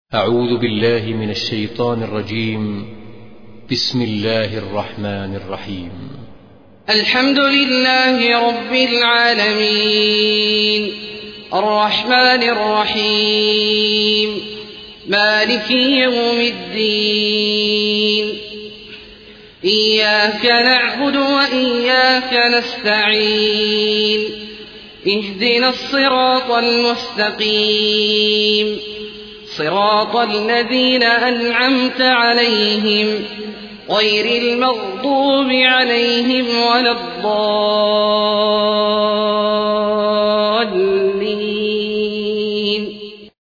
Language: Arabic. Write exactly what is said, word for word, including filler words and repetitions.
أعوذ بالله من الشيطان الرجيم. بسم الله الرحمن الرحيم. الحمد لله رب العالمين، الرحمن الرحيم، مالك يوم الدين. إياك نعبد وإياك نستعين، اهدنا الصراط المستقيم، صراط الذين أنعمت عليهم غير المغضوب عليهم ولا الضالين.